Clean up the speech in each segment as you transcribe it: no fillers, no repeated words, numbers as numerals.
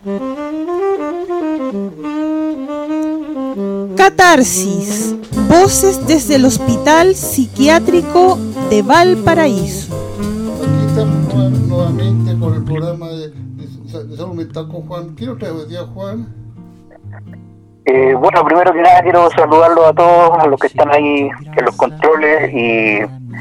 Catarsis, voces desde el Hospital Psiquiátrico de Valparaíso. Aquí estamos nuevamente con el programa de salud mental con Juan. ¿Qué nos trae hoy día, Juan? Bueno, primero que nada quiero saludarlos a todos, a los que están ahí en los controles y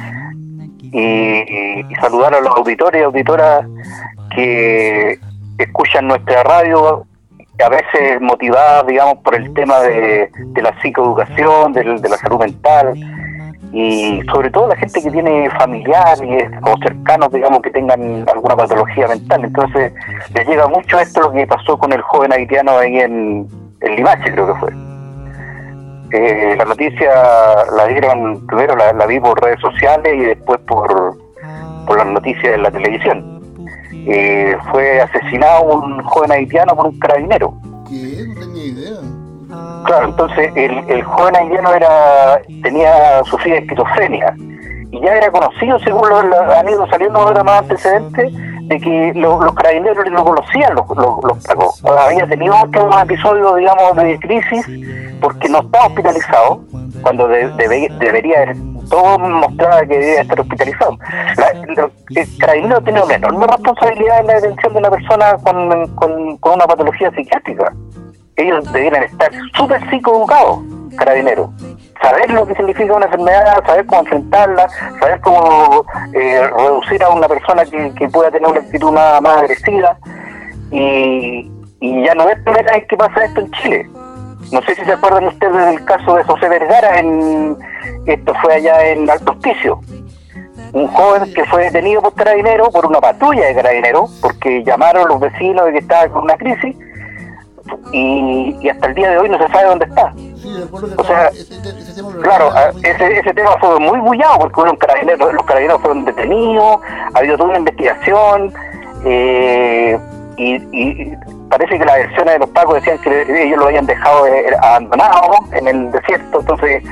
saludar a los auditores y auditoras que escuchan nuestra radio, a veces motivadas, digamos, por el tema de la psicoeducación, de la salud mental, y sobre todo la gente que tiene familiares o cercanos, digamos, que tengan alguna patología mental. Entonces les llega mucho esto, lo que pasó con el joven haitiano ahí en Limache, creo que fue. La noticia la dieron, primero la vi por redes sociales y después por las noticias de la televisión. Fue asesinado un joven haitiano por un carabinero. ¿Qué? No tenía idea. Claro, entonces el joven haitiano sufría de esquizofrenia y ya era conocido, según han ido saliendo ahora más antecedentes, de que los carabineros lo conocían, los pacos. Había tenido otro episodio, digamos, de crisis porque no estaba hospitalizado cuando debería haber. Todo mostraba que debía estar hospitalizado. El carabinero tiene una enorme responsabilidad en la detención de una persona con una patología psiquiátrica. Ellos debieran estar súper psicoeducados, carabineros. Saber lo que significa una enfermedad, saber cómo enfrentarla, saber cómo reducir a una persona que pueda tener una actitud más agresiva. Y ya no es la primera vez que pasa esto en Chile. No sé si se acuerdan ustedes del caso de José Vergara, esto fue allá en Alto Hospicio. Un joven que fue detenido por carabineros, por una patrulla de carabineros, porque llamaron los vecinos de que estaba con una crisis, y hasta el día de hoy no se sabe dónde está. Sí, recuerdo que o sea, ese tema claro, ese tema fue muy bullado porque los carabineros fueron detenidos, ha habido toda una investigación, y parece que las versiones de los pacos decían que ellos lo habían dejado abandonado en el desierto, entonces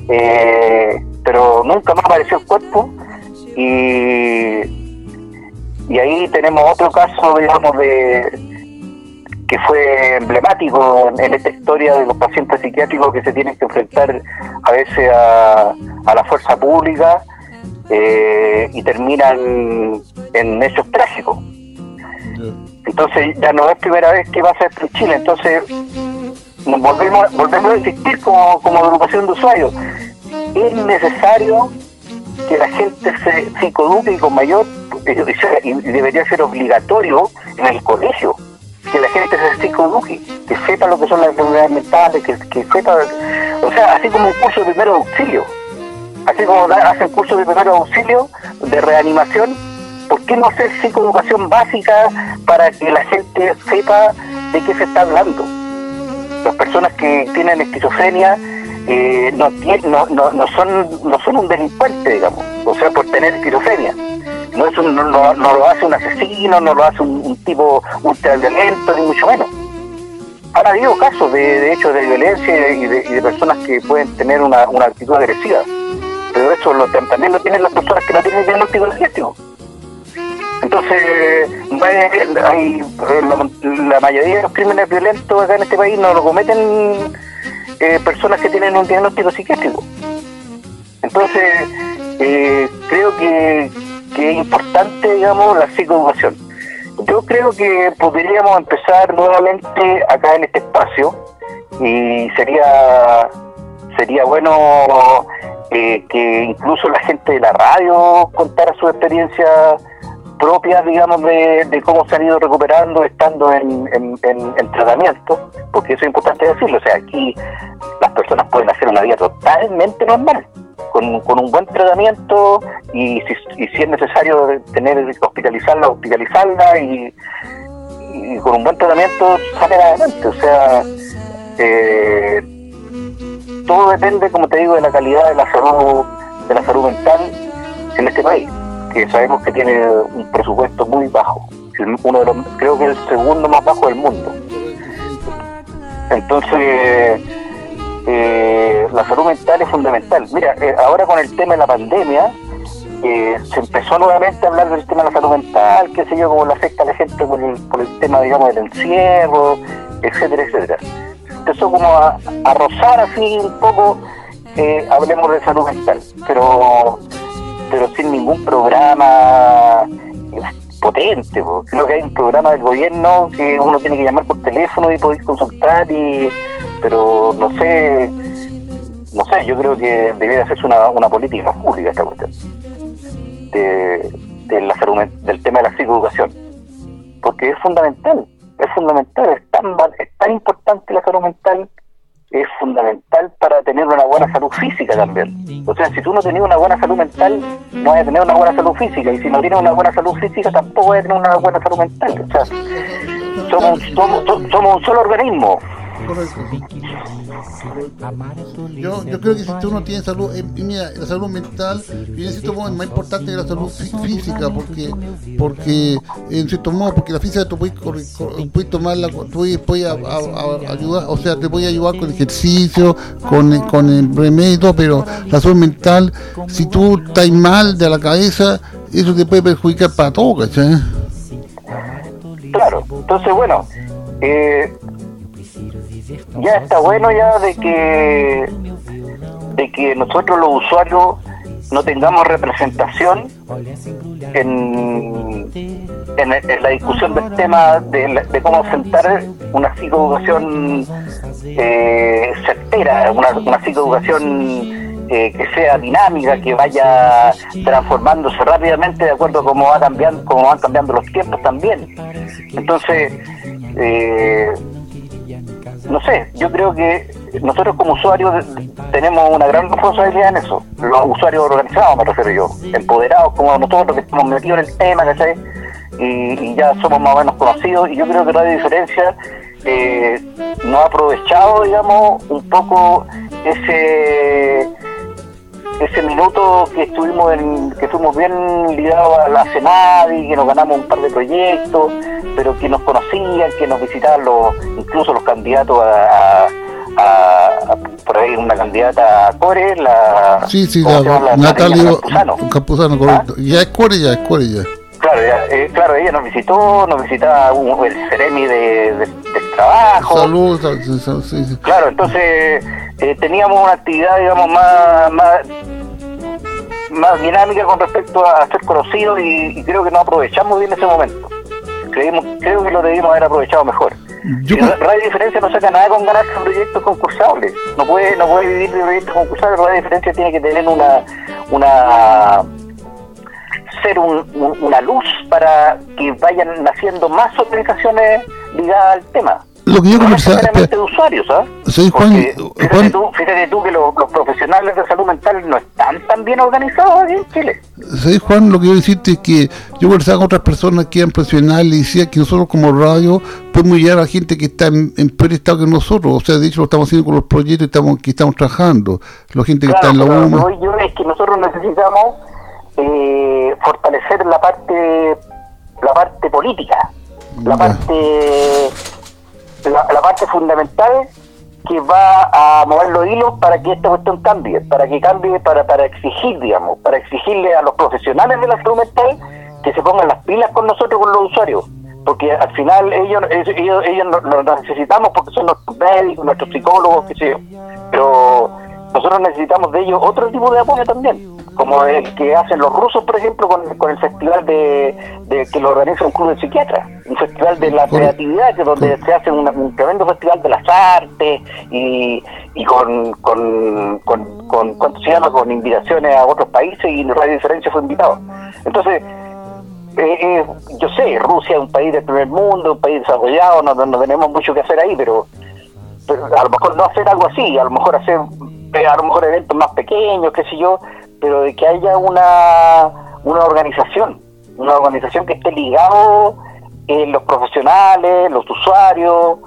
pero nunca más apareció el cuerpo, y ahí tenemos otro caso, digamos, que fue emblemático en esta historia de los pacientes psiquiátricos que se tienen que enfrentar a veces a la fuerza pública y terminan en hechos trágicos. Entonces ya no es primera vez que pasa esto en Chile, entonces nos volvemos a insistir como agrupación de usuarios. Es necesario que la gente se psicoeduque y con mayor, y debería ser obligatorio en el colegio, que la gente se psicoeduque, que sepa lo que son las enfermedades mentales, que sepa, o sea, así como un curso de primero auxilio, así como hacen cursos de primero auxilio, de reanimación. ¿Por qué no hacer psicoeducación básica para que la gente sepa de qué se está hablando? Las personas que tienen esquizofrenia no son un delincuente, digamos, o sea, por tener esquizofrenia. No lo hace un asesino, no lo hace un tipo ultraviolento, ni mucho menos. Han habido casos de hechos de violencia y de personas que pueden tener una actitud agresiva, pero eso también lo tienen las personas que no tienen diagnóstico psiquiátrico. Entonces, la mayoría de los crímenes violentos acá en este país no lo cometen personas que tienen un diagnóstico psiquiátrico. Entonces, creo que es importante, digamos, la psicoeducación. Yo creo que podríamos empezar nuevamente acá en este espacio, y sería bueno que incluso la gente de la radio contara su experiencia propias, digamos, de cómo se han ido recuperando estando en tratamiento, porque eso es importante decirlo. O sea, aquí las personas pueden hacer una vida totalmente normal, con un buen tratamiento, y si es necesario hospitalizarla, y con un buen tratamiento salen adelante. O sea, todo depende, como te digo, de la calidad de la salud mental en este país, que sabemos que tiene un presupuesto muy bajo, creo que es el segundo más bajo del mundo. Entonces la salud mental es fundamental. Mira, ahora con el tema de la pandemia, se empezó nuevamente a hablar del tema de la salud mental, qué sé yo, cómo le afecta a la gente por el tema, digamos, del encierro, etcétera, etcétera. Empezó como a rozar así un poco, hablemos de salud mental, pero sin ningún programa potente, porque creo que hay un programa del gobierno que uno tiene que llamar por teléfono y poder consultar, pero no sé, yo creo que debería hacerse una política pública esta cuestión de la salud, del tema de la psicoeducación, porque es fundamental, es tan importante la salud mental, es fundamental para tener una buena salud física también. O sea, si tú no tienes una buena salud mental, no vas a tener una buena salud física, y si no tienes una buena salud física, tampoco vas a tener una buena salud mental. O sea, somos un solo organismo. Correcto. Yo creo que si tú no tienes salud, mira, la salud mental viene en cierto modo es más importante que la salud física, porque en cierto modo, porque la física tú puedes tomarla, tú puedes ayudar, o sea, te puede ayudar con ejercicio, con el remedio, pero la salud mental, si tú estás mal de la cabeza, eso te puede perjudicar para todo, ¿cachai? Claro, entonces bueno, ya está bueno ya de que nosotros los usuarios no tengamos representación en la discusión del tema de cómo sentar una psicoeducación certera, una psicoeducación que sea dinámica, que vaya transformándose rápidamente de acuerdo a cómo van cambiando los tiempos también. Entonces, no sé, yo creo que nosotros como usuarios tenemos una gran responsabilidad en eso, los usuarios organizados me refiero yo, empoderados como nosotros que estamos metidos en el tema, ¿cachai? Y ya somos más o menos conocidos, y yo creo que Radio Diferencia no ha aprovechado, digamos, un poco ese minuto que estuvimos bien ligados a la CENAVI, que nos ganamos un par de proyectos, pero que nos conocían, que nos visitaban incluso los candidatos por ahí una candidata a Core, la Natalia Campuzano, correcto. ¿Ah? Ya es Core. Claro, ella nos visitaba el Ceremi del trabajo. Salud, sí. Claro, entonces teníamos una actividad, digamos, más dinámica con respecto a ser conocidos, y creo que no aprovechamos bien ese momento. Creo que lo debimos haber aprovechado mejor. Radio Diferencia no saca nada con ganarse proyectos concursables. No puede vivir de proyectos concursables. Radio Diferencia tiene que tener una luz para que vayan naciendo más organizaciones ligadas al tema. Lo que yo conversaba de usuarios, ¿sabes? Sí, Juan, fíjate tú que los profesionales de salud mental no están tan bien organizados aquí en Chile. Sí, Juan, lo que yo decirte es que yo conversaba con otras personas que eran profesionales y decía que nosotros como radio podemos llegar a gente que está en peor estado que nosotros. O sea, de hecho lo estamos haciendo con los proyectos que estamos trabajando, la gente que está en la UMA. Yo es que nosotros necesitamos fortalecer la parte política, la parte fundamental que va a mover los hilos para que esta cuestión cambie, para exigir, digamos, para exigirle a los profesionales de la salud mental que se pongan las pilas con nosotros, con los usuarios, porque al final ellos los necesitamos porque son nuestros médicos, nuestros psicólogos, qué sé yo, pero nosotros necesitamos de ellos otro tipo de apoyo también, como el que hacen los rusos, por ejemplo, con el festival de que lo organiza un club de psiquiatras, un festival de la creatividad, que donde se hace un tremendo festival de las artes y con ¿cuánto se llama? Con invitaciones a otros países, y Radio Diferencia fue invitado. Entonces, yo sé, Rusia es un país del primer mundo, un país desarrollado, no tenemos mucho que hacer ahí, pero a lo mejor no hacer algo así, a lo mejor hacer eventos más pequeños, qué sé yo, pero de que haya una organización que esté ligado los profesionales, los usuarios,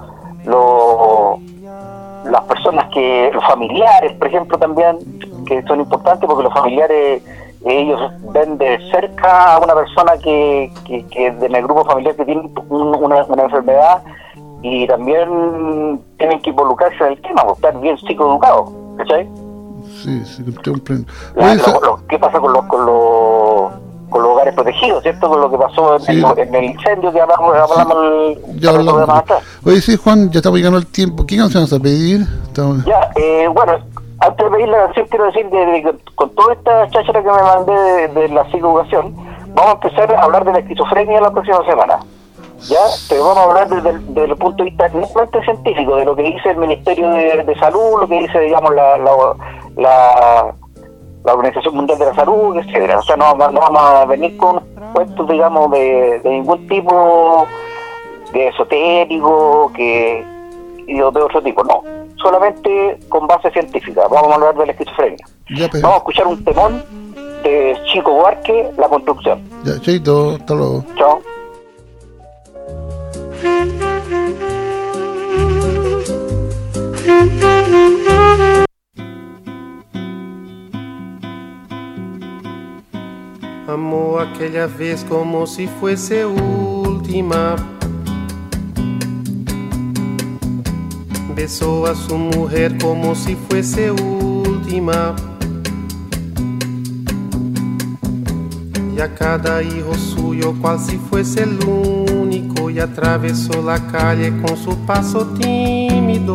las personas los familiares, por ejemplo, también, que son importantes, porque los familiares ellos ven de cerca a una persona que en el grupo familiar que tiene una enfermedad, y también tienen que involucrarse en el tema, estar bien psicoeducados, ¿cachai? Sí, te comprendo. ¿Qué pasa con los hogares protegidos, cierto? Con lo que pasó en el incendio que hablamos atrás. Oye, sí, Juan, ya estamos llegando al tiempo. ¿Qué canción vas a pedir? Bueno, antes de pedir la canción, quiero decir que con toda esta cháchara que me mandé de la psicoeducación, vamos a empezar a hablar de la esquizofrenia la próxima semana. Pero vamos a hablar desde el punto de vista no solamente científico, de lo que dice el Ministerio de Salud, lo que dice, digamos, la Organización Mundial de la Salud, etcétera. O sea, no vamos a venir con cuentos, digamos, de ningún tipo de esotérico y de otro tipo, no. Solamente con base científica. Vamos a hablar de la esquizofrenia. Vamos a escuchar un temón de Chico Buarque, La Construcción. Ya, chaito, hasta luego. Chao. Amó aquella vez como si fuese última. Besó a su mujer como si fuese última. Y a cada hijo suyo cual si fuese el único. Y atravesó la calle con su paso tímido.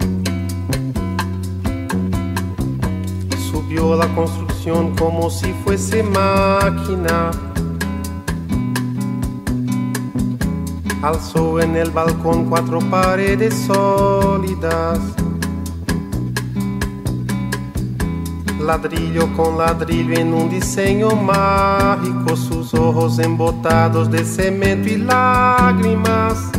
Subió a la construcción como si fuese máquina. Alzó en el balcón 4 paredes sólidas. Ladrillo con ladrillo en un diseño mágico. Sus ojos embotados de cemento y lágrimas.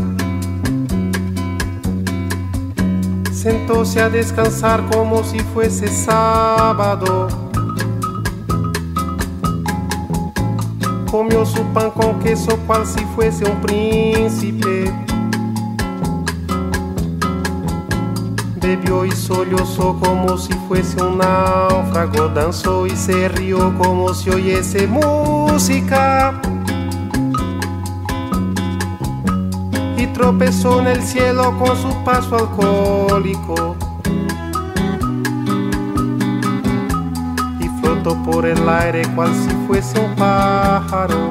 Sentóse a descansar como si fuese sábado. Comió su pan con queso cual si fuese un príncipe. Bebió y sollozó como si fuese un náufrago. Danzó y se rió como si oyese música. Y tropezó en el cielo con su paso alcohólico. Y flotó por el aire cual si fuese un pájaro.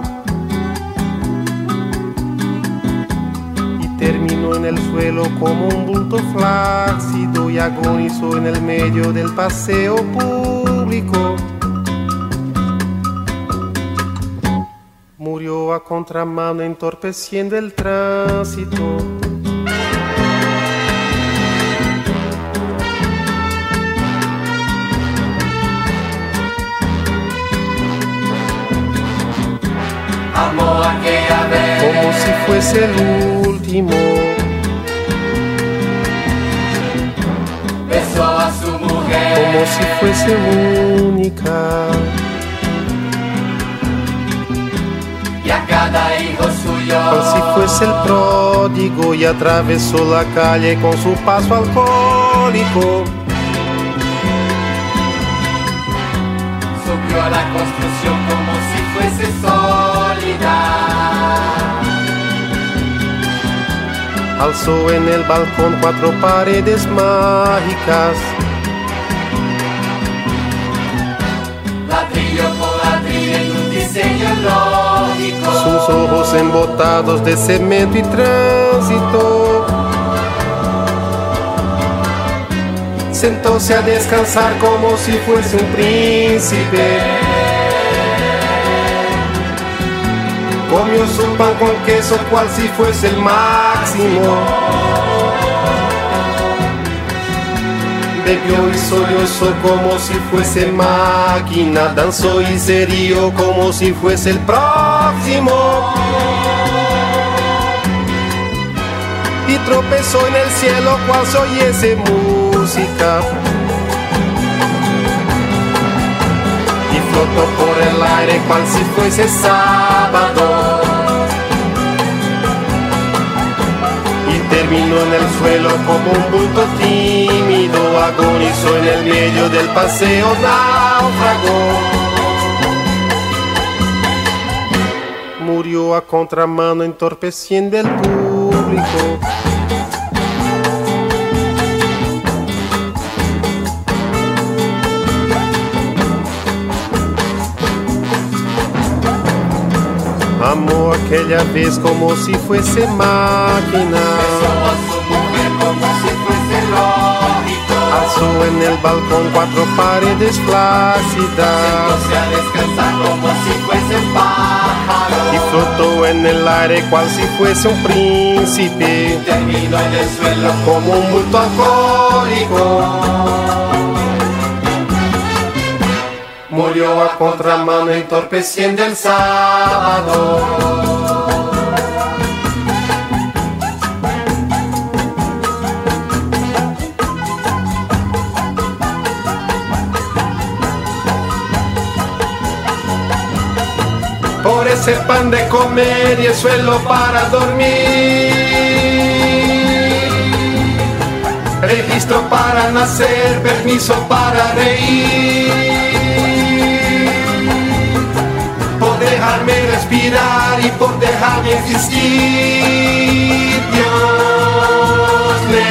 Y terminó en el suelo como un bulto flácido. Y agonizó en el medio del paseo público. Murió a contramano entorpeciendo el tránsito. Amó aquella vez como si fuese el último. Besó a su mujer Como si fuese única. y a cada hijo suyo. Cual si fuese el pródigo y atravesó la calle con su paso alcohólico. Subió a la construcción como si fuese sólida. Alzó en el balcón 4 paredes mágicas. Ladrillo por ladrillo en un diseño lógico. Sus ojos embotados de cemento y tránsito. Sentóse a descansar como si fuese un príncipe. Comió su pan con queso cual si fuese el máximo. Bebió y sollozó como si fuese máquina. Danzó y se rió como si fuese el próximo. Y tropezó en el cielo cual si oyese música. Y flotó por el aire cual si fuese sábado. Y terminó en el suelo como un bulto tímido. Agonizó en el medio del paseo náufrago. Murió a contramano entorpeciendo el público. Amó aquella vez como si fuese máquina. Besó a su mujer como si fuese lógico. Alzó en el balcón 4 paredes flácidas. Sentóse a descansar como si fuese un pájaro. Y flotó en el aire cual si fuese un príncipe. Terminó en el suelo como un bulto alcohólico. Murió a contramano entorpeciendo el sábado. Por ese pan de comer y el suelo para dormir. Registro para nacer, permiso para reír. Por dejarme respirar y por dejarme existir, Dios le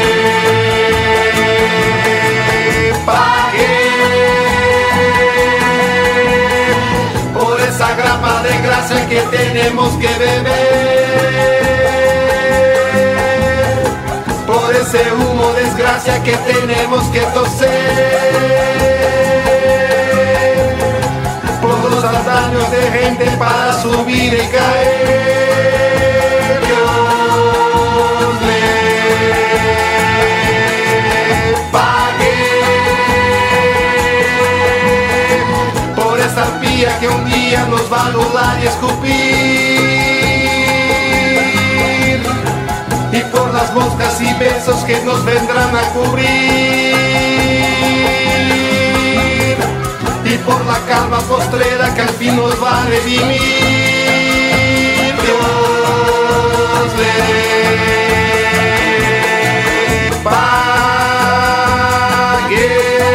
pagué por esa grapa de grasa que tenemos que beber, por ese humo desgracia que tenemos que toser. Daños de gente para subir y caer. Dios le pague por esa arpía que un día nos va a anular y escupir, y por las moscas y besos que nos vendrán a cubrir, y por la calma postrera que al fin nos va a redimir. Dios le pague.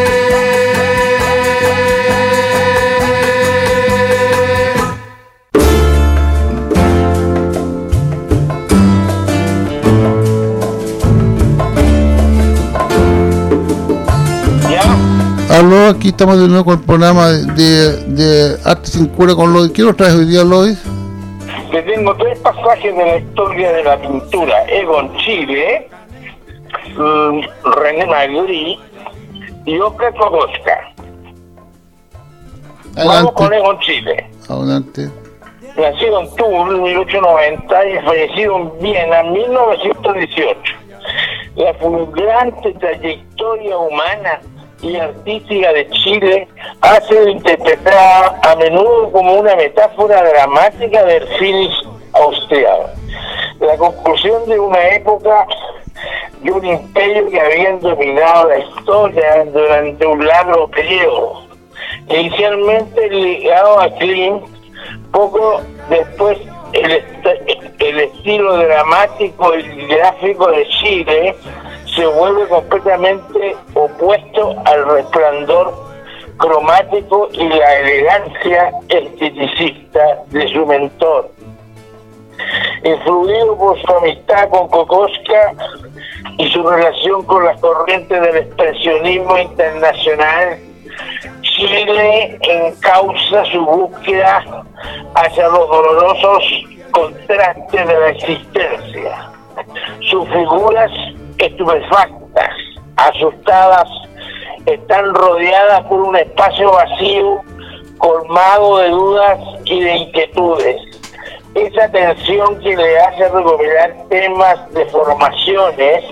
Aló, aquí estamos de nuevo con el programa de Arte Sin Cura con Lois. ¿Qué nos traes hoy día, Lois? Te tengo 3 pasajes de la historia de la pintura. Egon Schiele, René Magritte y Oskar Kokoschka. Vamos con Egon Schiele. Adelante. Nacido en Tours en 1890 y fallecido en Viena en 1918. La fulgurante trayectoria humana y artística de Chile ha sido interpretada a menudo como una metáfora dramática del finish austriaco, la conclusión de una época y un imperio que habían dominado la historia durante un largo periodo. Inicialmente ligado a Klimt, poco después el estilo dramático y gráfico de Chile se vuelve completamente opuesto al resplandor cromático y la elegancia esteticista de su mentor. Influido por su amistad con Kokoschka y su relación con las corrientes del expresionismo internacional, Chile encausa su búsqueda hacia los dolorosos contrastes de la existencia. Sus figuras estupefactas, asustadas, están rodeadas por un espacio vacío, colmado de dudas y de inquietudes. Esa tensión que le hace recuperar temas de formaciones,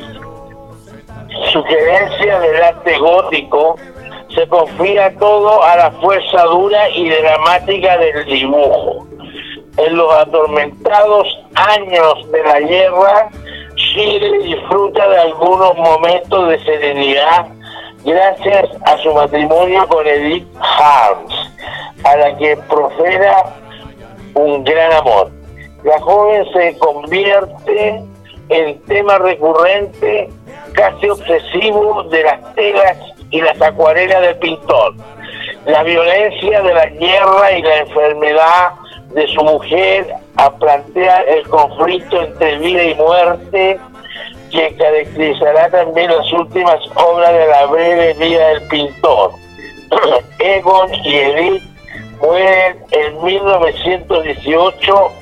sugerencia del arte gótico, se confía todo a la fuerza dura y dramática del dibujo. En los atormentados años de la guerra, Chile disfruta de algunos momentos de serenidad gracias a su matrimonio con Edith Harms, a la que profera un gran amor. La joven se convierte en tema recurrente, casi obsesivo, de las telas y las acuarelas del pintor. La violencia de la guerra y la enfermedad de su mujer a plantear el conflicto entre vida y muerte que caracterizará también las últimas obras de la breve vida del pintor. Egon y Edith mueren en 1918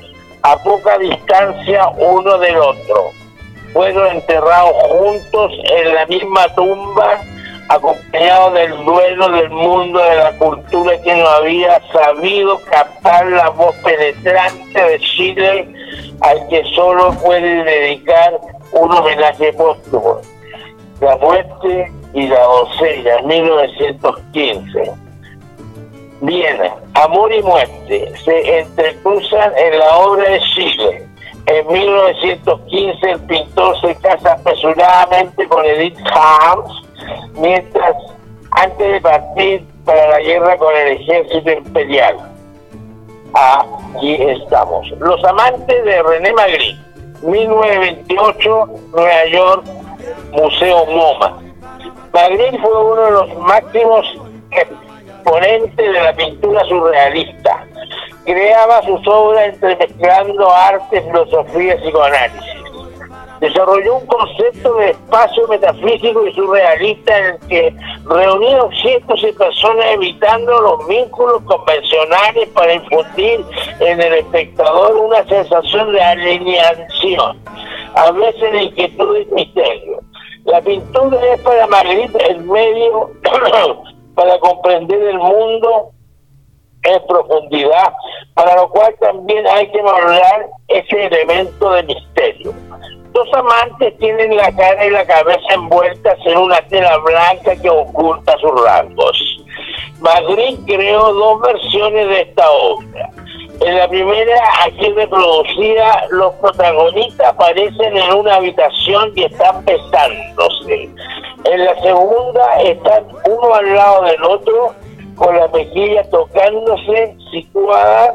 a poca distancia uno del otro. Fueron enterrados juntos en la misma tumba, acompañados del duelo del mundo de la cultura que no había sabido captar la voz penetrante de Schiller, al que solo puede dedicar un homenaje póstumo. La muerte y la doncella, 1915. Bien, amor y muerte se entrecruzan en la obra de Schiller. En 1915 el pintor se casa apresuradamente con Edith Harms, mientras antes de partir para la guerra con el ejército imperial. Aquí estamos. Los amantes de René Magritte, 1928, Nueva York, Museo MoMA. Magritte fue uno de los máximos exponentes de la pintura surrealista. Creaba sus obras entremezclando arte, filosofía y psicoanálisis. Desarrolló un concepto de espacio metafísico y surrealista en el que reunía objetos y personas evitando los vínculos convencionales para infundir en el espectador una sensación de alienación, a veces de inquietud y misterio. La pintura es para Magritte el medio para comprender el mundo en profundidad, para lo cual también hay que valorar ese elemento de misterio. Dos amantes tienen la cara y la cabeza envueltas en una tela blanca que oculta sus rasgos. Magritte creó dos versiones de esta obra. En la primera, aquí reproducida, los protagonistas aparecen en una habitación y están besándose. En la segunda, están uno al lado del otro, con la mejilla tocándose, situadas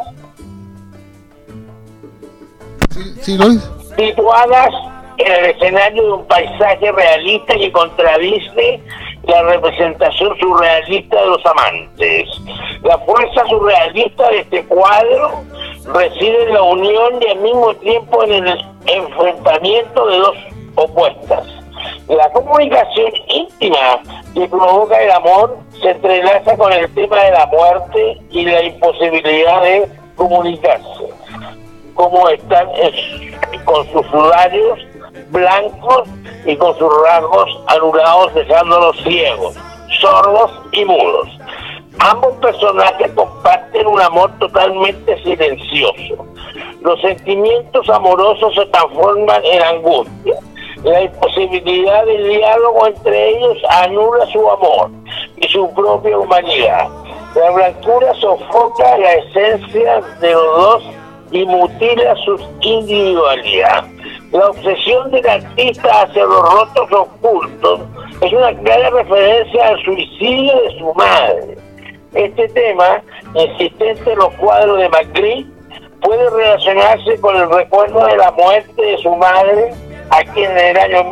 en el escenario de un paisaje realista que contradice la representación surrealista de los amantes. La fuerza surrealista de este cuadro reside en la unión y al mismo tiempo en el enfrentamiento de dos opuestas. La comunicación íntima que provoca el amor se entrelaza con el tema de la muerte y la imposibilidad de comunicarse, como están con sus sudarios blancos y con sus rasgos anulados, dejándolos ciegos, sordos y mudos. Ambos personajes comparten un amor totalmente silencioso. Los sentimientos amorosos se transforman en angustia. La imposibilidad de diálogo entre ellos anula su amor y su propia humanidad. La blancura sofoca la esencia de los dos y mutila su individualidad. La obsesión del artista hacia los rostros ocultos es una clara referencia al suicidio de su madre. Este tema, insistente en los cuadros de Magritte, puede relacionarse con el recuerdo de la muerte de su madre, a quien en el año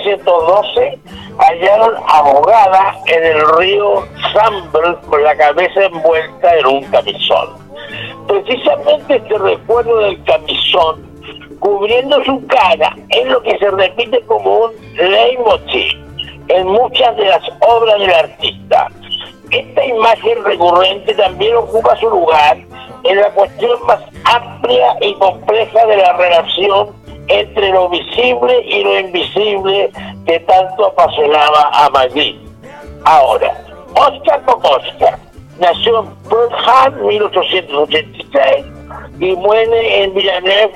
1912 hallaron ahogada en el río Sambre con la cabeza envuelta en un camisón. Precisamente este recuerdo del camisón cubriendo su cara es lo que se repite como un leitmotiv en muchas de las obras del artista. Esta imagen recurrente también ocupa su lugar en la cuestión más amplia y compleja de la relación entre lo visible y lo invisible que tanto apasionaba a Magritte. Ahora, Oskar Kokoschka nació en Pertham 1886 y muere en Villeneuve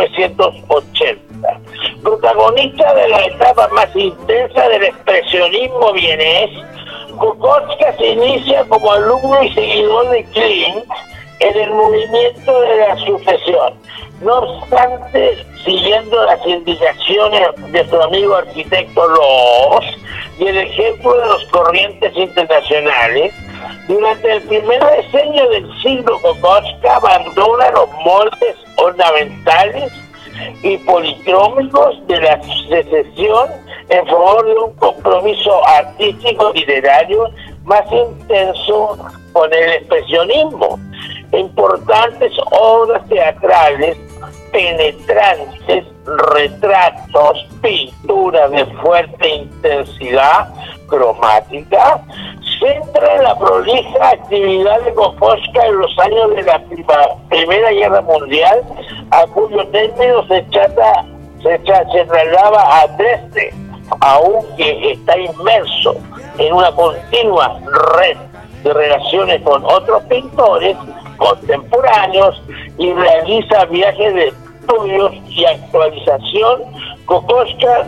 1980. Protagonista de la etapa más intensa del expresionismo vienés, Kokoschka se inicia como alumno y seguidor de Klimt en el movimiento de la sucesión. No obstante, siguiendo las indicaciones de su amigo arquitecto Loos y el ejemplo de los corrientes internacionales, durante el primer decenio del siglo Kokoschka abandona los moldes ornamentales y policrómicos de la secesión en favor de un compromiso artístico literario más intenso con el expresionismo. Importantes obras teatrales, penetrantes, retratos, pinturas de fuerte intensidad cromática centra la prolija actividad de Kokoschka en los años de la Primera Guerra Mundial, a cuyo término se trasladaba a Dresde, aunque está inmerso en una continua red de relaciones con otros pintores contemporáneos y realiza viajes de estudios y actualización. Kokoschka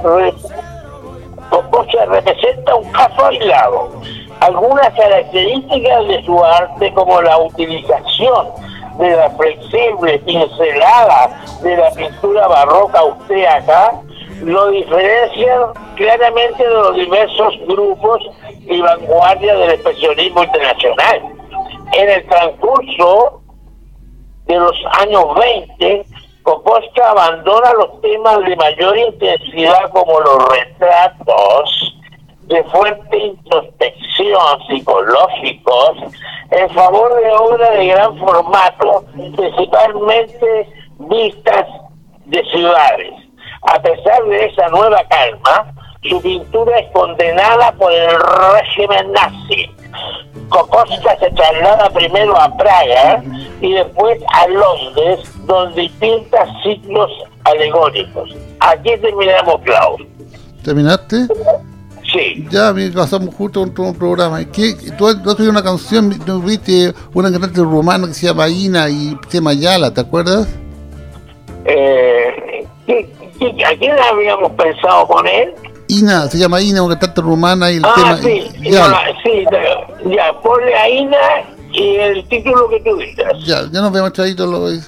representa un caso aislado. Algunas características de su arte, como la utilización de la flexible pincelada de la pintura barroca austríaca, lo diferencian claramente de los diversos grupos y vanguardias del expresionismo internacional. En el transcurso de los años 20, Kokoschka abandona los temas de mayor intensidad, como los retratos de fuerte introspección psicológicos, en favor de obras de gran formato, principalmente vistas de ciudades. A pesar de esa nueva calma, su pintura es condenada por el régimen nazi. Kokoschka se traslada primero a Praga y después a Londres, donde pinta ciclos alegóricos. Aquí terminamos, Klaus. ¿Terminaste? Sí. Ya, pasamos justo a un programa. ¿Tú has oído una canción? ¿Tú viste una cantante rumana que se llama Ina y se llama Yala? ¿Te acuerdas? ¿A quién habíamos pensado con él? Ina, se llama Ina, una cantante rumana y el tema... Sí, Yala. ya, ponle a Ina y el título que tú digas. Ya nos vemos, chavito, lo veis.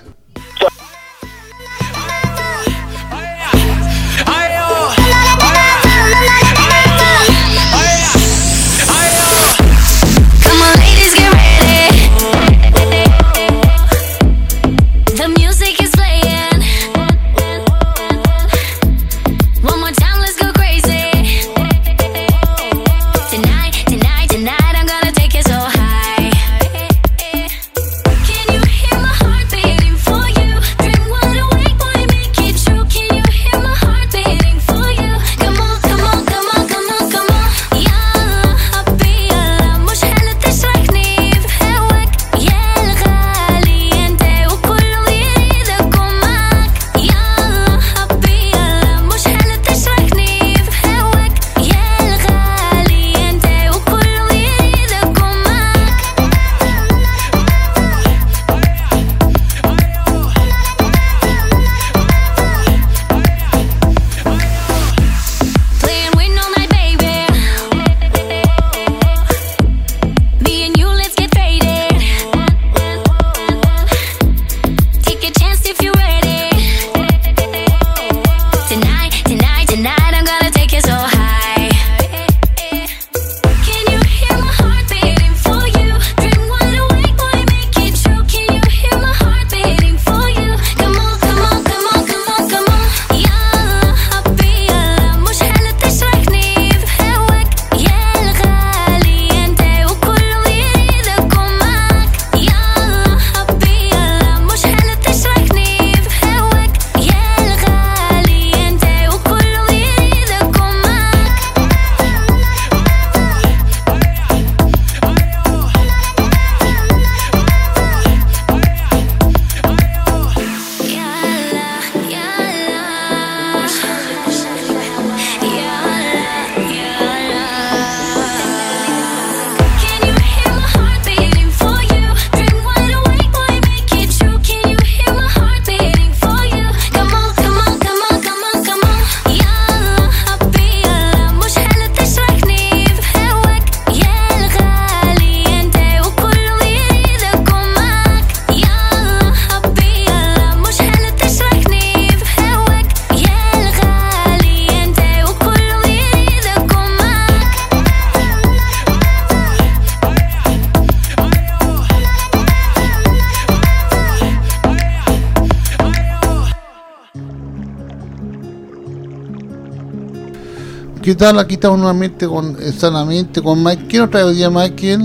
¿Qué tal? Aquí estamos nuevamente con Sanamente, con Mike. ¿Quién nos trae hoy día, Michael?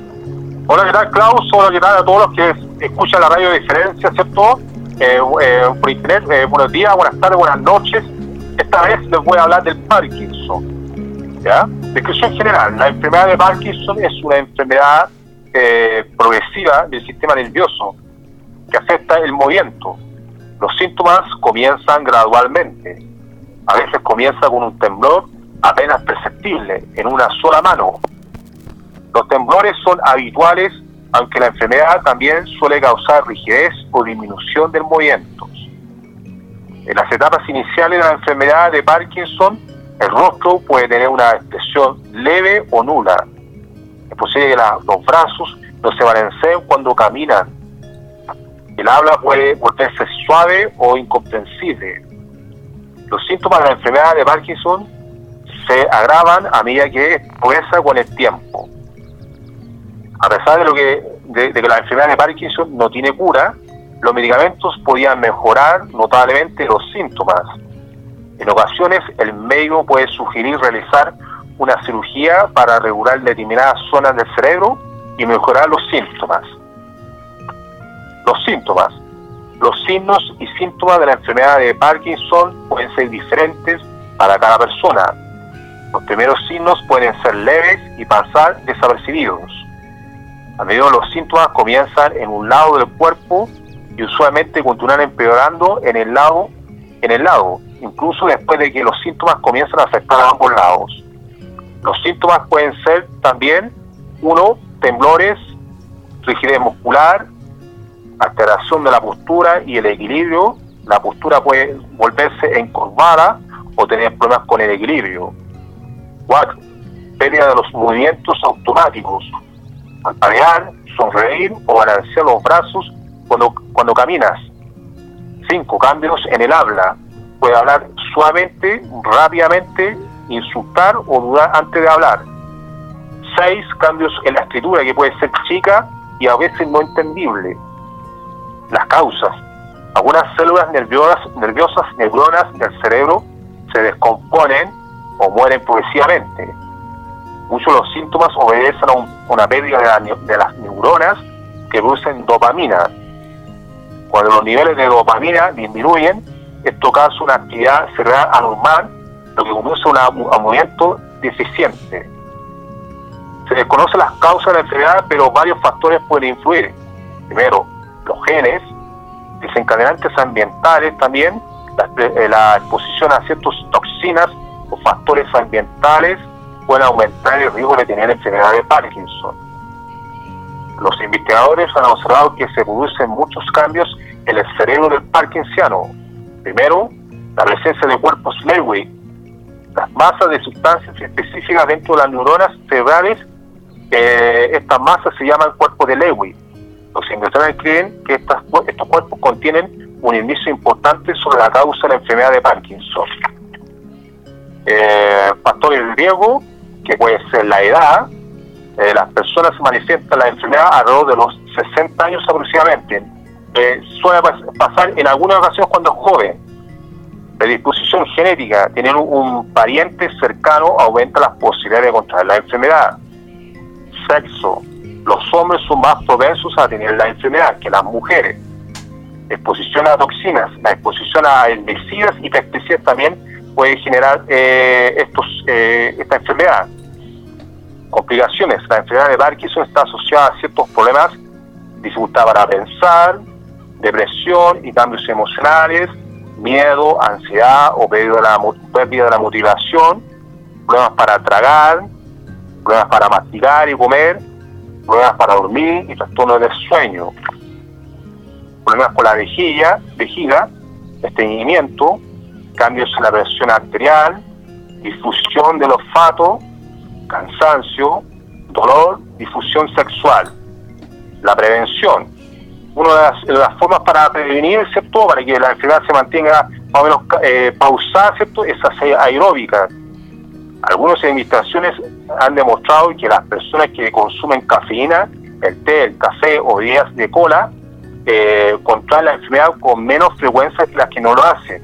Hola, ¿qué tal, Klaus? Hola, ¿qué tal a todos los que escuchan la radio Diferencia, ¿cierto? Por internet. Buenos días, buenas tardes, buenas noches. Esta vez les voy a hablar del Parkinson. ¿Ya? Descripción general. La enfermedad de Parkinson es una enfermedad progresiva del sistema nervioso que afecta el movimiento. Los síntomas comienzan gradualmente. A veces comienza con un temblor apenas perceptible en una sola mano. Los temblores son habituales, aunque la enfermedad también suele causar rigidez o disminución del movimiento. En las etapas iniciales de la enfermedad de Parkinson, el rostro puede tener una expresión leve o nula. Es posible que los brazos no se balanceen cuando caminan. El habla puede volverse suave o incomprensible. Los síntomas de la enfermedad de Parkinson se agravan a medida que progresa con el tiempo. A pesar de que la enfermedad de Parkinson no tiene cura, los medicamentos podían mejorar notablemente los síntomas. En ocasiones, el médico puede sugerir realizar una cirugía para regular determinadas zonas del cerebro y mejorar los síntomas. Los síntomas. Los signos y síntomas de la enfermedad de Parkinson pueden ser diferentes para cada persona. Los primeros signos pueden ser leves y pasar desapercibidos. A medida que los síntomas comienzan en un lado del cuerpo y usualmente continúan empeorando en el lado, incluso después de que los síntomas comienzan a afectar a ambos lados. Los síntomas pueden ser también, 1, temblores, rigidez muscular, alteración de la postura y el equilibrio. La postura puede volverse encorvada o tener problemas con el equilibrio. 4, pérdida de los movimientos automáticos, parpadear, sonreír o balancear los brazos cuando caminas. 5, cambios en el habla. Puede hablar suavemente, rápidamente, insultar o dudar antes de hablar. 6, cambios en la escritura, que puede ser chica y a veces no entendible. Las causas. Algunas células nerviosas, neuronas del cerebro, se descomponen o mueren progresivamente. Muchos de los síntomas obedecen a una pérdida de las neuronas que producen dopamina. Cuando los niveles de dopamina disminuyen, esto causa una actividad cerebral anormal, lo que conduce a un movimiento deficiente. Se desconocen las causas de la enfermedad, pero varios factores pueden influir. Primero, los genes, desencadenantes ambientales también, la exposición a ciertas toxinas o factores ambientales pueden aumentar el riesgo de tener enfermedad de Parkinson. Los investigadores han observado que se producen muchos cambios en el cerebro del parkinsiano. Primero, la presencia de cuerpos Lewy, las masas de sustancias específicas dentro de las neuronas cerebrales. Estas masas se llaman cuerpos de Lewy. Los investigadores creen que estos cuerpos contienen un indicio importante sobre la causa de la enfermedad de Parkinson. Factores de riesgo, que puede ser la edad. Las personas manifiestan la enfermedad alrededor de los 60 años aproximadamente. Suele pasar en algunas ocasiones cuando es joven. Predisposición genética, tener un pariente cercano aumenta las posibilidades de contraer la enfermedad. Sexo, los hombres son más propensos a tener la enfermedad que las mujeres. Exposición a toxinas, la exposición a herbicidas y pesticidas también puede generar esta enfermedad. Complicaciones, la enfermedad de Parkinson está asociada a ciertos problemas, dificultad para pensar, depresión y cambios emocionales, miedo, ansiedad o pérdida de la motivación, problemas para tragar, problemas para masticar y comer, problemas para dormir y trastornos del sueño, problemas con la vejiga, estreñimiento, cambios en la presión arterial, difusión del olfato, cansancio, dolor, difusión sexual. La prevención. Una de las formas para prevenir, ¿cierto?, para que la enfermedad se mantenga más o menos pausada, ¿cierto?, es hacer aeróbica. Algunas investigaciones han demostrado que las personas que consumen cafeína, el té, el café o bebidas de cola, contraen la enfermedad con menos frecuencia que las que no lo hacen.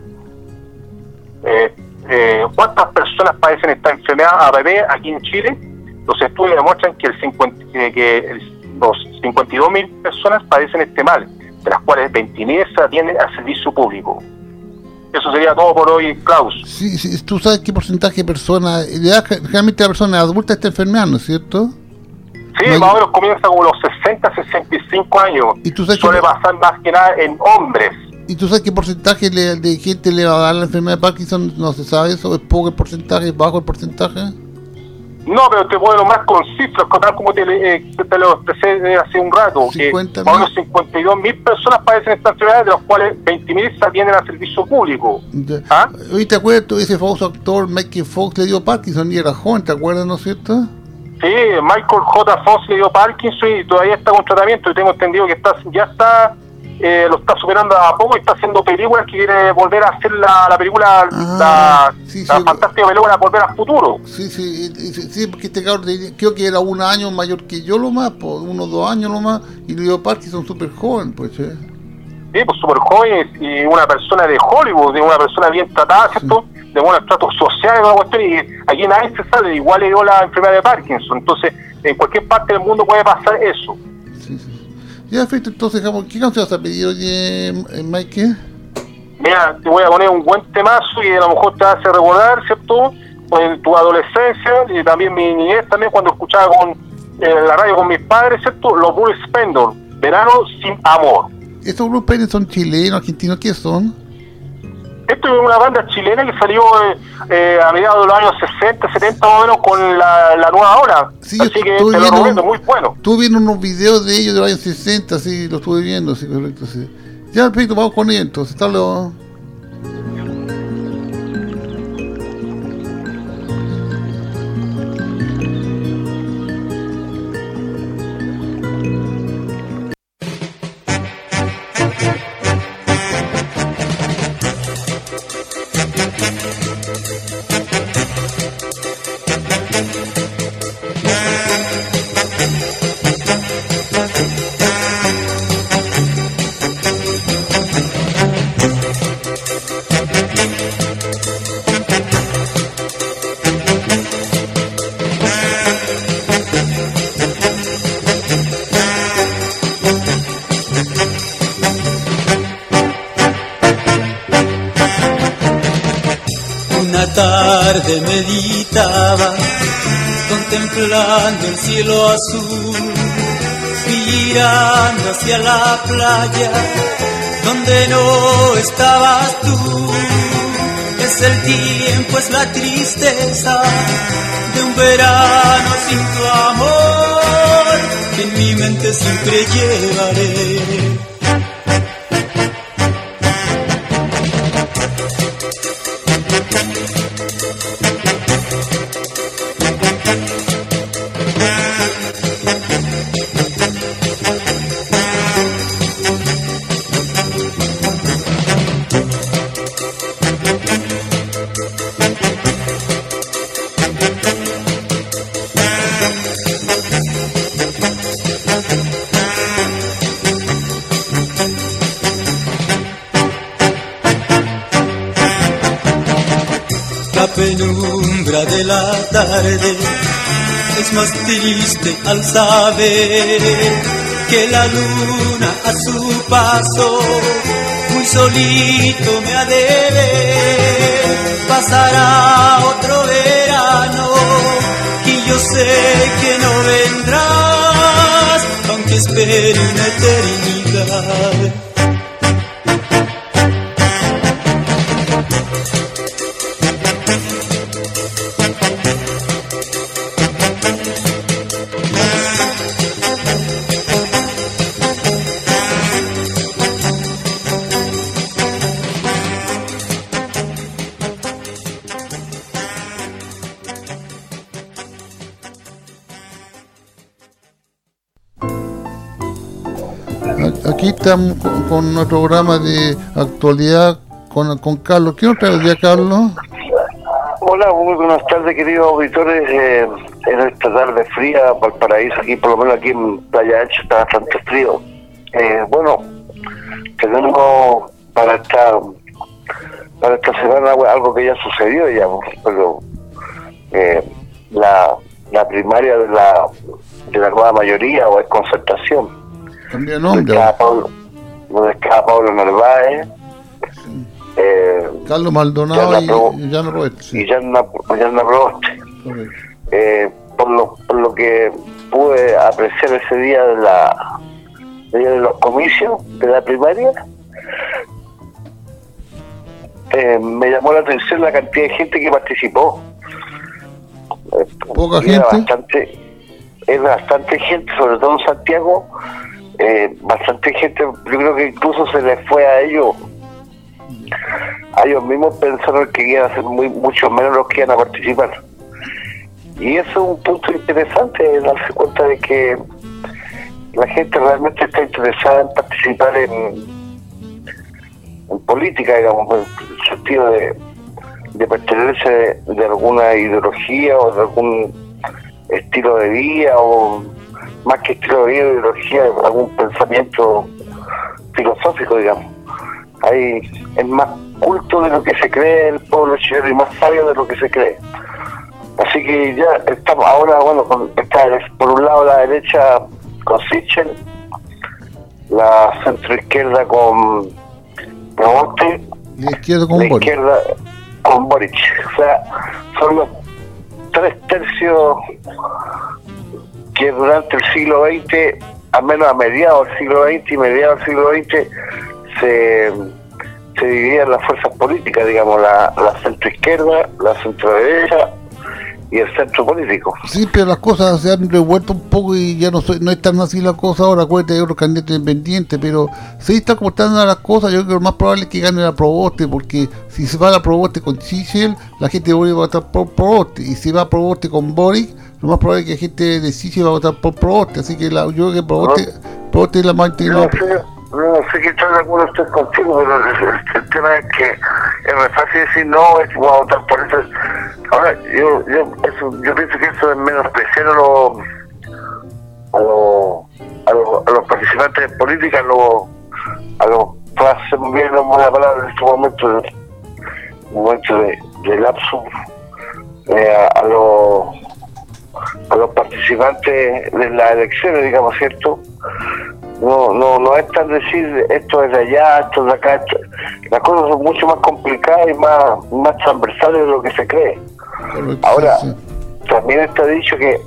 ¿Cuántas personas padecen esta enfermedad APP aquí en Chile? Los estudios demuestran que los 52.000 personas padecen este mal, de las cuales 20.000 se atienden al servicio público. Eso sería todo por hoy, Klaus. Sí, sí, tú sabes qué porcentaje de personas, le da generalmente a la persona adulta esta enfermedad, ¿no es cierto? Sí, más o menos comienza como los 60, 65 años. ¿Y tú sabes suele pasar más que nada en hombres. ¿Y tú sabes qué porcentaje de gente le va a dar la enfermedad de Parkinson? No se sabe eso, es poco el porcentaje, es bajo el porcentaje. No, pero te puedo nombrar con cifras, tal como te lo expresé hace un rato. 50.000. Más o menos 52.000 personas padecen esta enfermedad, de los cuales 20.000 se atienden al servicio público. ¿Ah? Oye, ¿te acuerdas tú, ese famoso actor Michael Fox le dio Parkinson y era joven, ¿te acuerdas, no es cierto? Sí, Michael J. Fox le dio Parkinson y todavía está con tratamiento. Y tengo entendido que lo está superando a poco y está haciendo películas que quiere volver a hacer la película, la fantástica película Volver al Futuro. Sí, porque este cabrón creo que era un año mayor que yo lo más, pues, 1 o 2 años lo más, y le dio Parkinson súper joven, pues. Sí, pues súper joven y una persona de Hollywood, de una persona bien tratada, ¿cierto? De buenos tratos sociales, una cuestión, y aquí nadie se sale, igual le dio la enfermedad de Parkinson. Entonces, en cualquier parte del mundo puede pasar eso. Sí. Ya, Feito, entonces, ¿qué canción vas a pedir hoy, Mike? Mira, te voy a poner un buen temazo y a lo mejor te hace recordar, ¿cierto? En tu adolescencia y también mi niñez, también cuando escuchaba la radio con mis padres, ¿cierto? Los Blue Spendor, Verano sin Amor. ¿Estos Blue Spendor son chilenos, argentinos? ¿Qué son? Esto es una banda chilena que salió a mediados de los años 60, 70 más o menos con la nueva ola. Sí, así que te lo recomiendo, muy bueno. Estuve viendo unos videos de ellos de los años 60, sí, lo estuve viendo, sí, correcto, sí. Ya, Pedro, vamos con ellos entonces, hasta luego. Tarde meditaba, contemplando el cielo azul, mirando hacia la playa, donde no estabas tú. Es el tiempo, es la tristeza de un verano sin tu amor, que en mi mente siempre llevaré. La penumbra de la tarde es más triste al saber que la luna a su paso muy solito me ha de ver. Pasará otro verano y yo sé que no vendrás, aunque espere una eternidad. Aquí estamos con nuestro programa de actualidad con Carlos. ¿Qué nos trae el día, Carlos? Hola, muy buenas tardes, queridos auditores. En esta tarde fría, Valparaíso, aquí por lo menos aquí en Playa Ancha está bastante frío. Bueno, tenemos para esta semana algo que ya sucedió ya, pero la primaria de la nueva mayoría o es concertación. Cambia nombre. Donde está Pablo Narváez. Carlos Maldonado y Llano Proboste. Sí. Y Llano Proboste. Por lo que pude apreciar ese día de los comicios de la primaria, me llamó la atención la cantidad de gente que participó. Poca gente. Era bastante gente, sobre todo en Santiago, bastante gente. Yo creo que incluso se les fue a ellos mismos, pensaron que iban a ser mucho menos los que iban a participar. Y eso es un punto interesante, darse cuenta de que la gente realmente está interesada en participar en política, digamos, en el sentido de pertenecer de alguna ideología o de algún estilo de vida, o más que estilo de vida, ideología, algún pensamiento filosófico, digamos. Ahí es más culto de lo que se cree el pueblo chileno y más sabio de lo que se cree. Así que ya estamos ahora, bueno, está por un lado la derecha con Sichel, la centroizquierda con Proboste y la izquierda con Boric. O sea, son los 3/3 que durante el siglo XX, al menos a mediados del siglo XX y mediados del siglo XX, se dividían las fuerzas políticas, digamos, la centroizquierda, la centroderecha y el centro político. Sí, pero las cosas se han revuelto un poco y ya no es tan así la cosa ahora. Acuérdate, hay otros candidatos independientes, pero si está como están las cosas, yo creo que lo más probable es que gane la Proboste, porque si se va a la Proboste con Sichel, la gente de Boric va a votar por Proboste, y si va a Proboste con Boric, lo más probable es que la gente de Sichel va a votar por Proboste, así que yo creo que Proboste es la más integrada. No sé que estoy de acuerdo usted contigo, pero el tema es que es muy fácil decir no, es que voy a votar por eso. Ahora, yo pienso que eso es menospreciar a los participantes de política, a los hacer muy bien una palabra en este momento de lapsus, a los participantes de las elecciones, digamos, ¿cierto? No es tan decir esto es de allá, esto es de acá. Las cosas son mucho más complicadas y más transversales de lo que se cree. Ahora, también está dicho que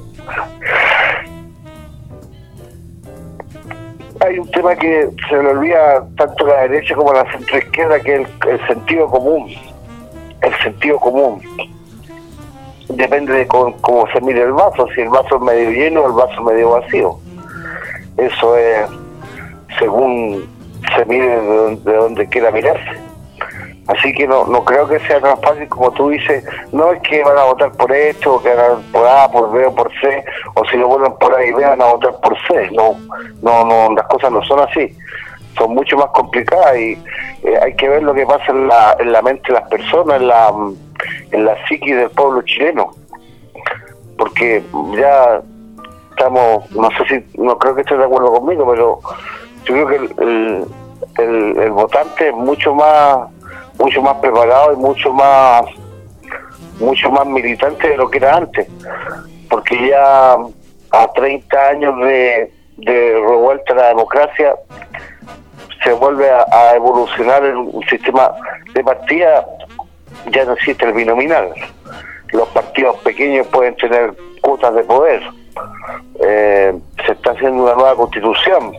hay un tema que se le olvida tanto a la derecha como a la centroizquierda, que es el sentido común. El sentido común depende de cómo se mire el vaso, si el vaso es medio lleno o el vaso medio vacío. Eso es según se mire de donde quiera mirarse. Así que no creo que sea tan fácil como tú dices, no es que van a votar por esto, o que van a votar por A, por B o por C, o si lo votan por A y B van a votar por C. No, las cosas no son así, son mucho más complicadas y hay que ver lo que pasa en la mente de las personas, en la psiquis del pueblo chileno, porque ya estamos, no creo que estés de acuerdo conmigo, pero yo creo que el votante es mucho más preparado y mucho más militante de lo que era antes, porque ya a 30 años de revuelta a la democracia se vuelve a evolucionar en un sistema de partida. Ya no existe el binominal, los partidos pequeños pueden tener cuotas de poder, se está haciendo una nueva constitución.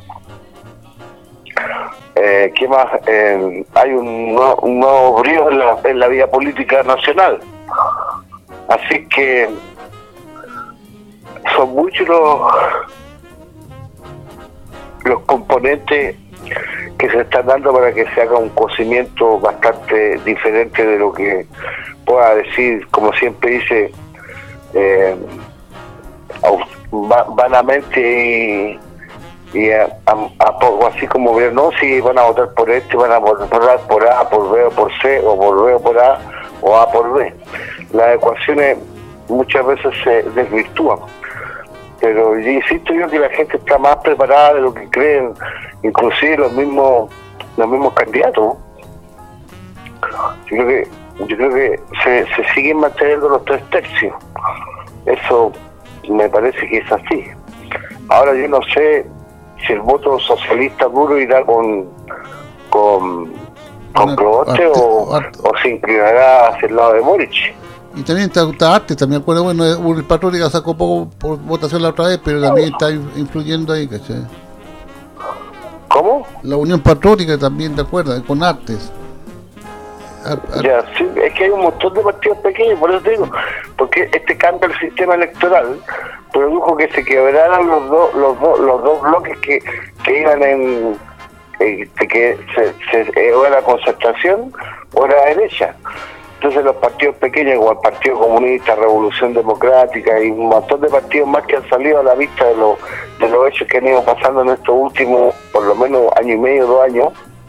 ¿Qué más? Hay un nuevo brío en la vida política nacional. Así que son muchos los componentes que se están dando para que se haga un cocimiento bastante diferente de lo que pueda decir, como siempre dice, vanamente y a poco, así como ver, no, si van a votar por este, van a votar por A, por B o por C, o por B o por A, o A por B. Las ecuaciones muchas veces se desvirtúan, pero yo insisto que la gente está más preparada de lo que creen, inclusive los mismos candidatos. Yo creo que se siguen manteniendo los 3/3. Eso me parece que es así. Ahora yo no sé si el voto socialista puro irá con con Proboste o se inclinará hacia el lado de Boric. Y también está Artes, también acuerdo, bueno, el Patriótica sacó poco por votación la otra vez, pero también está influyendo ahí, ¿cachai? ¿Cómo? La Unión Patriótica también, ¿te acuerdas? Con Artes. Ya, sí, es que hay un montón de partidos pequeños, por eso te digo, porque este cambio del sistema electoral produjo que se quebraran los dos bloques que iban en que o era concertación o era derecha. Entonces los partidos pequeños, como el Partido Comunista, Revolución Democrática y un montón de partidos más que han salido a la vista de los hechos que han ido pasando en estos últimos, por lo menos año y medio, 2 años,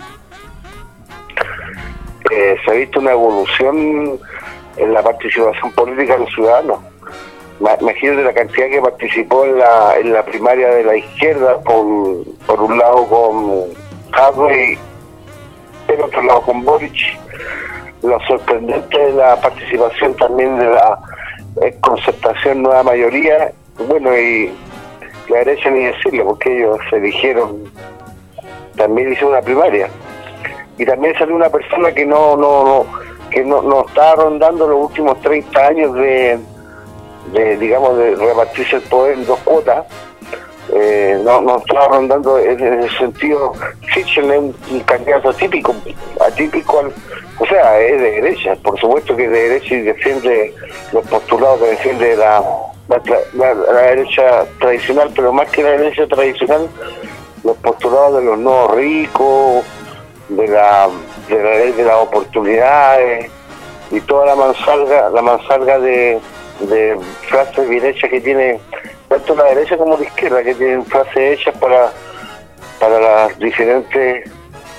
se ha visto una evolución en la participación política de los ciudadanos. Imagínate la cantidad que participó en la primaria de la izquierda, por un lado con Hadwe y por otro lado con Boric. Lo sorprendente de la participación también de la concertación nueva mayoría, bueno, y la derecha ni decirlo, porque ellos se eligieron, también hicieron una primaria. Y también salió una persona que no estaba rondando los últimos 30 años de repartirse el poder en 2 cuotas. No estaba rondando en el sentido. Sichel es un candidato atípico, o sea, es de derecha, por supuesto que es de derecha y defiende los postulados que defiende la derecha tradicional, pero más que la derecha tradicional, los postulados de los nuevos ricos, de la ley de las oportunidades y toda la mansalga de frases derechas que tiene tanto la derecha como la izquierda, que tienen frases hechas para las diferentes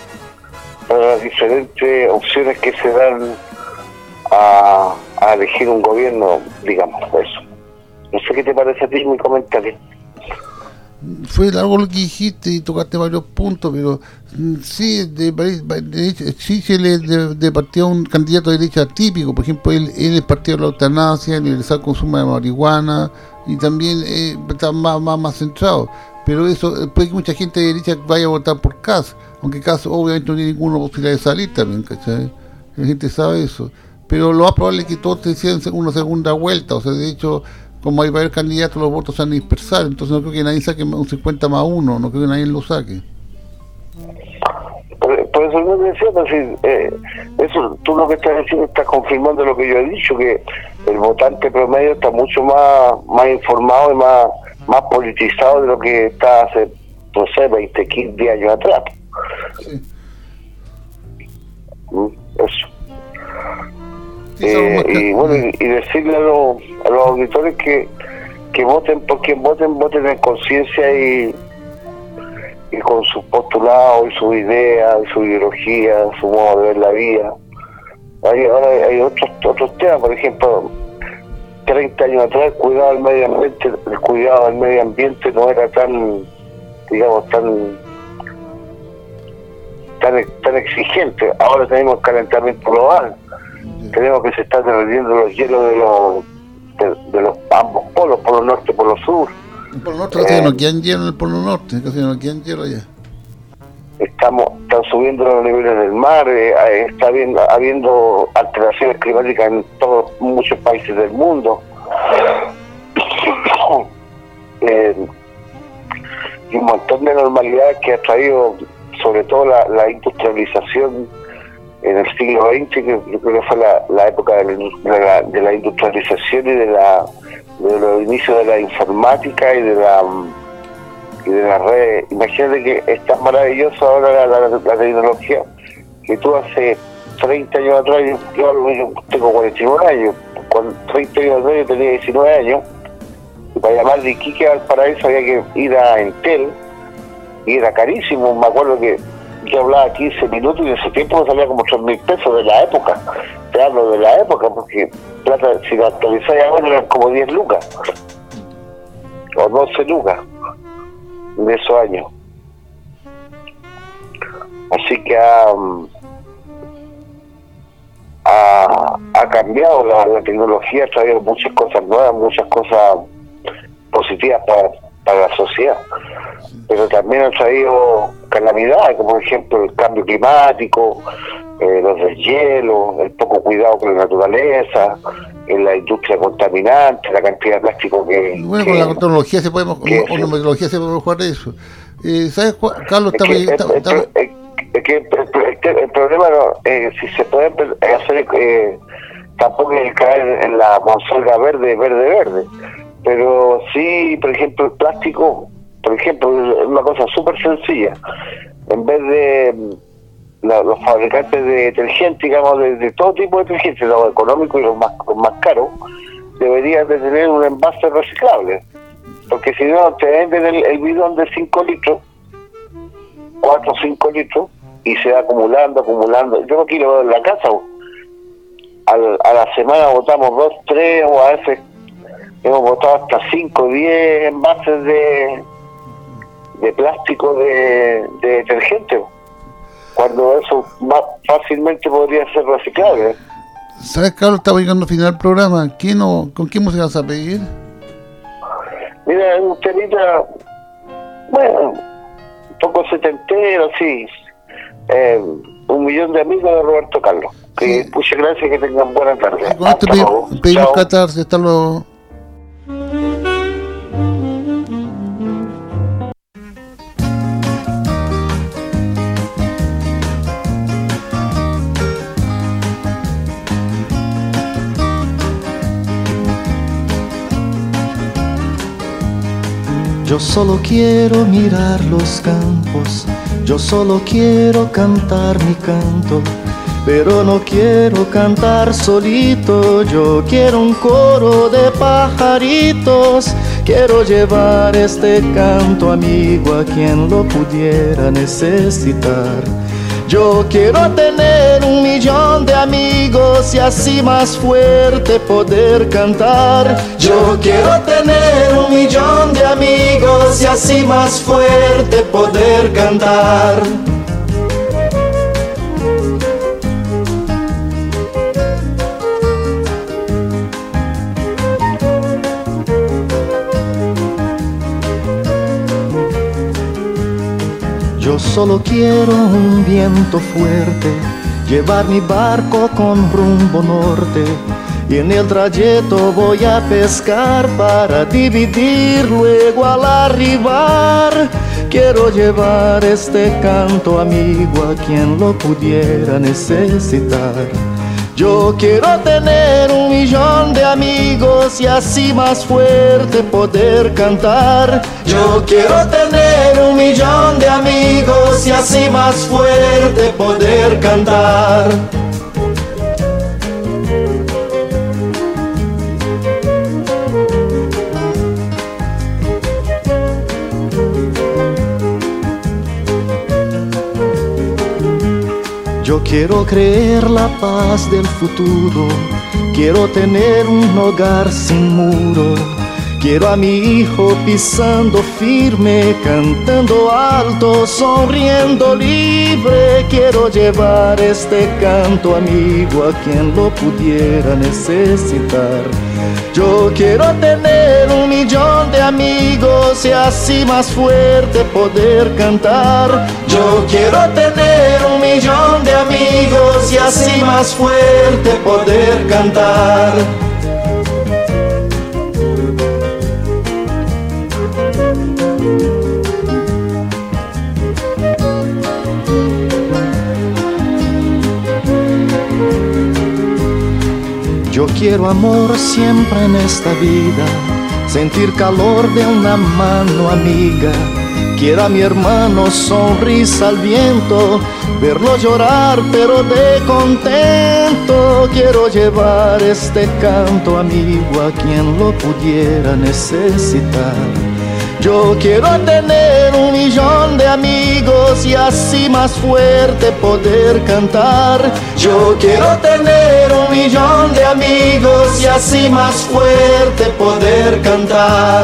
opciones que se dan a elegir un gobierno, digamos, eso. No sé qué te parece a ti mi comentario. Fue largo lo que dijiste y tocaste varios puntos, pero sí, sí se le de partido un candidato de derecha típico. Por ejemplo, él es partido de la eutanasia, legalizar el consumo de marihuana, y también está más centrado. Pero eso, puede que mucha gente de derecha vaya a votar por Kast, aunque Kast obviamente no tiene ninguna posibilidad de salir también, ¿cachai? La gente sabe eso. Pero lo más probable es que todos decían una segunda vuelta, o sea, de hecho, como hay varios candidatos, los votos se van a dispersar, entonces no creo que nadie saque un 50+1, no creo que nadie lo saque. Por eso no te decía, eso, tú lo que estás diciendo estás confirmando lo que yo he dicho, que el votante promedio está mucho más informado y más politizado de lo que está hace, no sé, 20, 15 años atrás. Sí. Eso. Y bueno, y decirle a los auditores que voten por quien voten en conciencia y con sus postulados y sus ideas, y su ideología, su modo de ver la vida. Ahora hay otros temas, por ejemplo, 30 años atrás el cuidado del medio ambiente no era tan exigente. Ahora tenemos calentamiento global, tenemos que se están derritiendo los hielos de los ambos polos, polo norte y polo sur. El polo norte casi no quedan hielo en el polo norte, casi no quedan hielo allá. Están subiendo los niveles del mar, está habiendo alteraciones climáticas en muchos países del mundo. Y un montón de normalidades que ha traído, sobre todo la industrialización en el siglo XX, que yo creo que fue la época de la industrialización y de los inicios de la informática y de la red. Imagínate que es tan maravilloso ahora la tecnología, que tú hace 30 años atrás, yo tengo 49 años, con 30 años atrás yo tenía 19 años, y para llamar de Iquique al Paraíso había que ir a Entel, y era carísimo. Me acuerdo que yo hablaba 15 minutos y en ese tiempo me salía como 3.000 pesos de la época. Te hablo de la época, porque plata, si lo actualizáis ahora, eran como 10 lucas o 12 lucas de esos años. Así que ha cambiado la tecnología, ha traído muchas cosas nuevas, muchas cosas positivas para la sociedad, pero también ha traído calamidades, como por ejemplo el cambio climático, los deshielos, el poco cuidado con la naturaleza, en la industria contaminante, la cantidad de plástico que... Bueno, con la tecnología se puede mejorar eso. ¿Sabes, Carlos? El problema si se puede hacer, tampoco es caer en la monsalga verde, pero sí, por ejemplo, el plástico, es una cosa súper sencilla. En vez de los fabricantes de detergentes, digamos, de todo tipo de detergentes, los económicos y los más caros, deberían de tener un envase reciclable, porque si no te venden el bidón de 5 litros, 4 o 5 litros, y se va acumulando. Yo aquí lo veo en la casa, a la semana botamos 2, 3, o a veces hemos botado hasta 5, 10 envases de plástico de detergente, cuando eso más fácilmente podría ser reciclable. ¿Sabes, Carlos? Estaba llegando al final del programa. ¿Con qué música vas a pedir? Mira, un temita, bueno, un poco setentero, sí. 1 millón de amigos de Roberto Carlos. Que muchas gracias, que tengan buenas tardes. Con esto pedimos catarsis. Hasta luego. Yo solo quiero mirar los campos, yo solo quiero cantar mi canto, pero no quiero cantar solito. Yo quiero un coro de pajaritos, quiero llevar este canto amigo a quien lo pudiera necesitar. Yo quiero tener 1 millón de amigos y así más fuerte poder cantar. Yo quiero tener 1 millón de amigos y así más fuerte poder cantar. Yo solo quiero un viento fuerte, llevar mi barco con rumbo norte, y en el trayecto voy a pescar para dividir luego al arribar. Quiero llevar este canto amigo a quien lo pudiera necesitar. Yo quiero tener 1 millón de amigos y así más fuerte poder cantar. Yo quiero tener 1 millón de amigos y así más fuerte poder cantar. Yo quiero creer la paz del futuro, quiero tener un hogar sin muro. Quiero a mi hijo pisando firme, cantando alto, sonriendo libre. Quiero llevar este canto amigo a quien lo pudiera necesitar. Yo quiero tener 1 millón de amigos y así más fuerte poder cantar. Yo quiero tener 1 millón de amigos y así más fuerte poder cantar. Yo quiero amor siempre en esta vida, sentir calor de una mano amiga. Quiero a mi hermano sonrisa al viento, verlo llorar pero de contento. Quiero llevar este canto amigo a quien lo pudiera necesitar. Yo quiero tener 1 millón de amigos y así más fuerte poder cantar. Yo quiero tener 1 millón de amigos y así más fuerte poder cantar.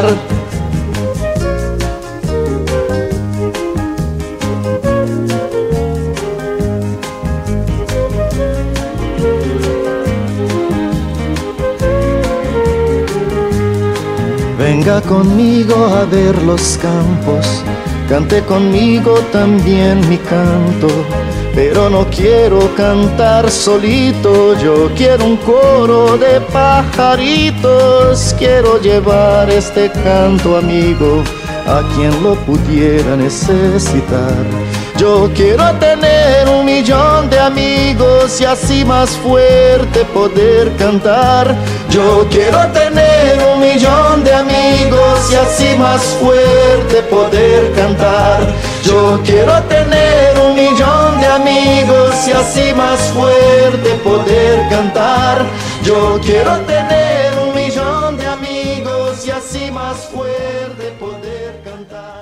Venga conmigo a ver los campos, cante conmigo también mi canto. pero no quiero cantar solito, yo quiero un coro de pajaritos, quiero llevar este canto amigo a quien lo pudiera necesitar. Yo quiero tener 1.000.000 de amigos y así más fuerte poder cantar. Yo quiero tener 1.000.000 de amigos y así más fuerte poder cantar. Yo quiero tener 1.000.000 de amigos y así más fuerte poder cantar. Yo quiero tener 1.000.000 de amigos y así más fuerte poder cantar.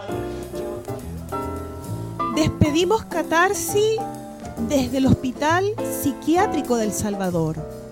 Despedimos Catarsis desde el Hospital Psiquiátrico del Salvador.